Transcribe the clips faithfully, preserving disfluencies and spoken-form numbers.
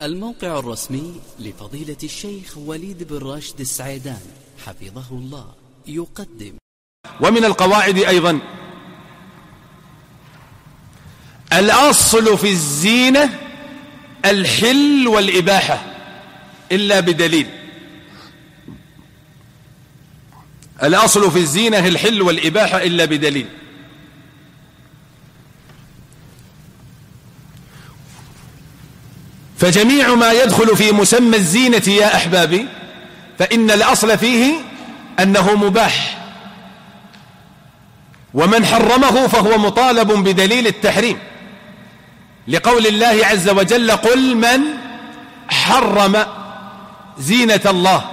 الموقع الرسمي لفضيلة الشيخ وليد بن راشد السعيدان حفظه الله يقدم. ومن القواعد أيضا الأصل في الزينة الحل والإباحة إلا بدليل. الأصل في الزينة الحل والإباحة إلا بدليل. فجميع ما يدخل في مسمى الزينة يا أحبابي فإن الأصل فيه أنه مباح، ومن حرمه فهو مطالب بدليل التحريم، لقول الله عز وجل: قل من حرم زينة الله.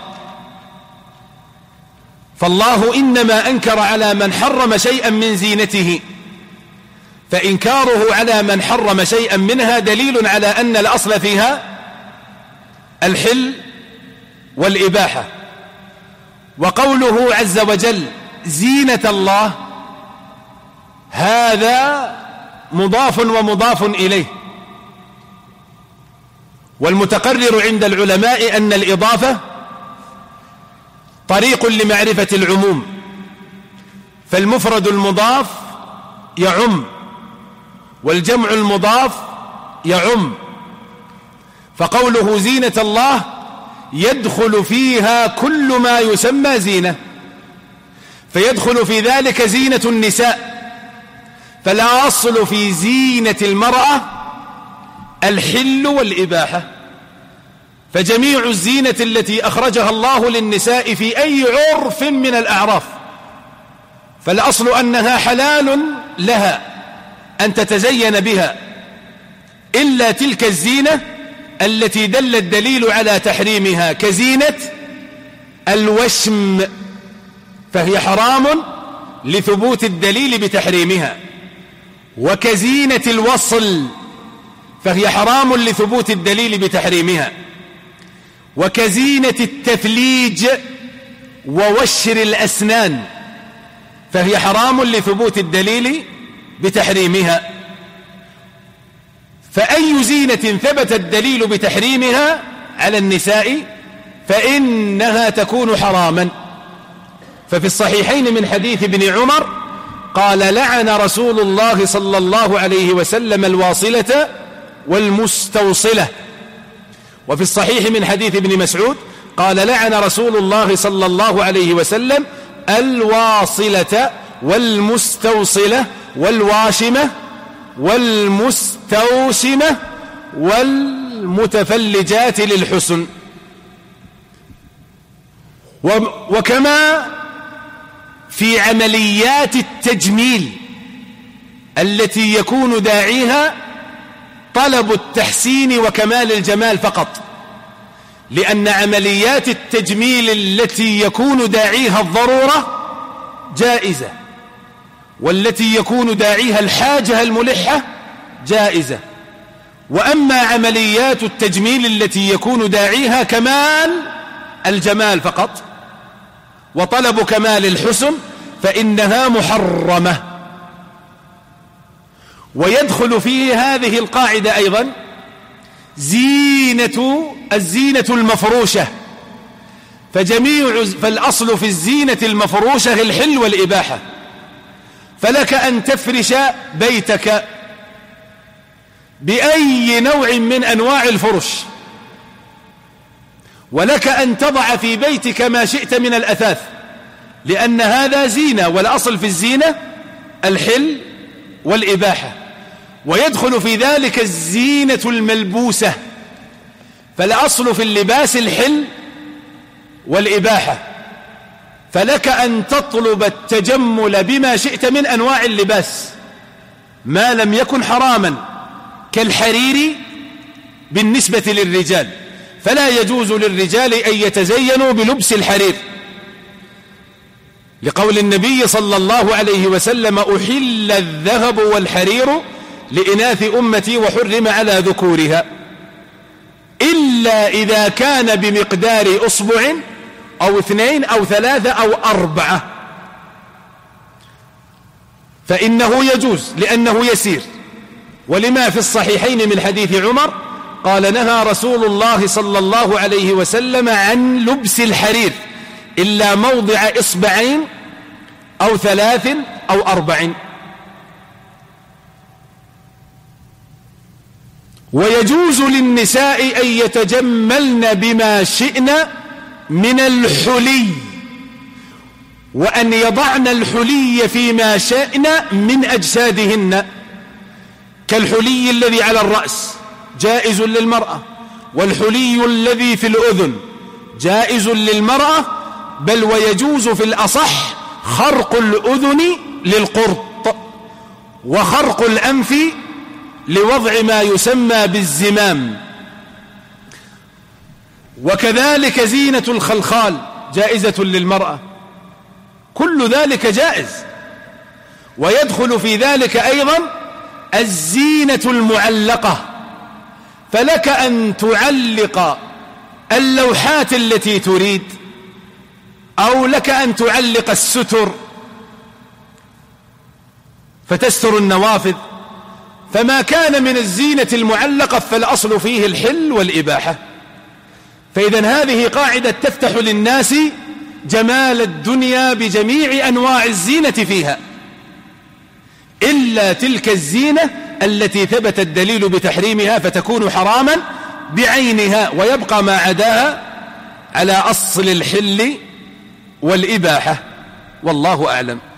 فالله إنما أنكر على من حرم شيئا من زينته، فإنكاره على من حرم شيئا منها دليل على أن الأصل فيها الحل والإباحة. وقوله عز وجل زينة الله هذا مضاف ومضاف إليه، والمتقرر عند العلماء أن الإضافة طريق لمعرفة العموم، فالمفرد المضاف يعم والجمع المضاف يعم، فقوله زينة الله يدخل فيها كل ما يسمى زينة، فيدخل في ذلك زينة النساء، فلا أصل في زينة المرأة الحل والإباحة، فجميع الزينة التي أخرجها الله للنساء في أي عرف من الأعراف فالأصل أنها حلال لها أن تتزين بها، إلا تلك الزينة التي دل الدليل على تحريمها كزينة الوشم، فهي حرام لثبوت الدليل بتحريمها، وكزينة الوصل فهي حرام لثبوت الدليل بتحريمها، وكزينة التثليج ووشر الأسنان فهي حرام لثبوت الدليل بتحريمها. فأي زينة ثبت الدليل بتحريمها على النساء فإنها تكون حراما. ففي الصحيحين من حديث ابن عمر قال: لعن رسول الله صلى الله عليه وسلم الواصلة والمستوصلة. وفي الصحيح من حديث ابن مسعود قال: لعن رسول الله صلى الله عليه وسلم الواصلة والمستوصلة والواشمة والمستوشمة والمتفلجات للحسن. وكما في عمليات التجميل التي يكون داعيها طلب التحسين وكمال الجمال فقط، لأن عمليات التجميل التي يكون داعيها الضرورة جائزة، والتي يكون داعيها الحاجة الملحة جائزة. وأما عمليات التجميل التي يكون داعيها كمال الجمال فقط وطلب كمال الحسن فإنها محرمة. ويدخل فيه هذه القاعدة أيضا زينة الزينة المفروشة، فجميع فالأصل في الزينة المفروشة الحل والإباحة، فلك أن تفرش بيتك بأي نوع من أنواع الفرش، ولك أن تضع في بيتك ما شئت من الأثاث، لأن هذا زينة، والأصل في الزينة الحل والإباحة. ويدخل في ذلك الزينة الملبوسة، فالأصل في اللباس الحل والإباحة، فلك أن تطلب التجمل بما شئت من أنواع اللباس ما لم يكن حراما، كالحرير بالنسبة للرجال، فلا يجوز للرجال أن يتزينوا بلبس الحرير، لقول النبي صلى الله عليه وسلم: أحل الذهب والحرير لإناث أمتي وحرم على ذكورها إلا إذا كان بمقدار أصبع أو اثنين أو ثلاثة أو أربعة، فإنه يجوز لأنه يسير. ولما في الصحيحين من حديث عمر قال نهى رسول الله صلى الله عليه وسلم عن لبس الحرير إلا موضع إصبعين أو ثلاث أو أربع. ويجوز للنساء أن يتجملن بما شئن من الحلي، وأن يضعن الحلي فيما شئن من أجسادهن، كالحلي الذي على الرأس جائز للمرأة، والحلي الذي في الأذن جائز للمرأة، بل ويجوز في الأصح خرق الأذن للقرط، وخرق الأنف لوضع ما يسمى بالزمام، وكذلك زينة الخلخال جائزة للمرأة. كل ذلك جائز. ويدخل في ذلك أيضا الزينة المعلقة، فلك أن تعلق اللوحات التي تريد، أو لك أن تعلق الستر فتستر النوافذ. فما كان من الزينة المعلقة فالأصل فيه الحل والإباحة. فإذا هذه قاعدة تفتح للناس جمال الدنيا بجميع أنواع الزينة فيها، إلا تلك الزينة التي ثبت الدليل بتحريمها فتكون حراما بعينها، ويبقى ما عداها على أصل الحل والإباحة. والله أعلم.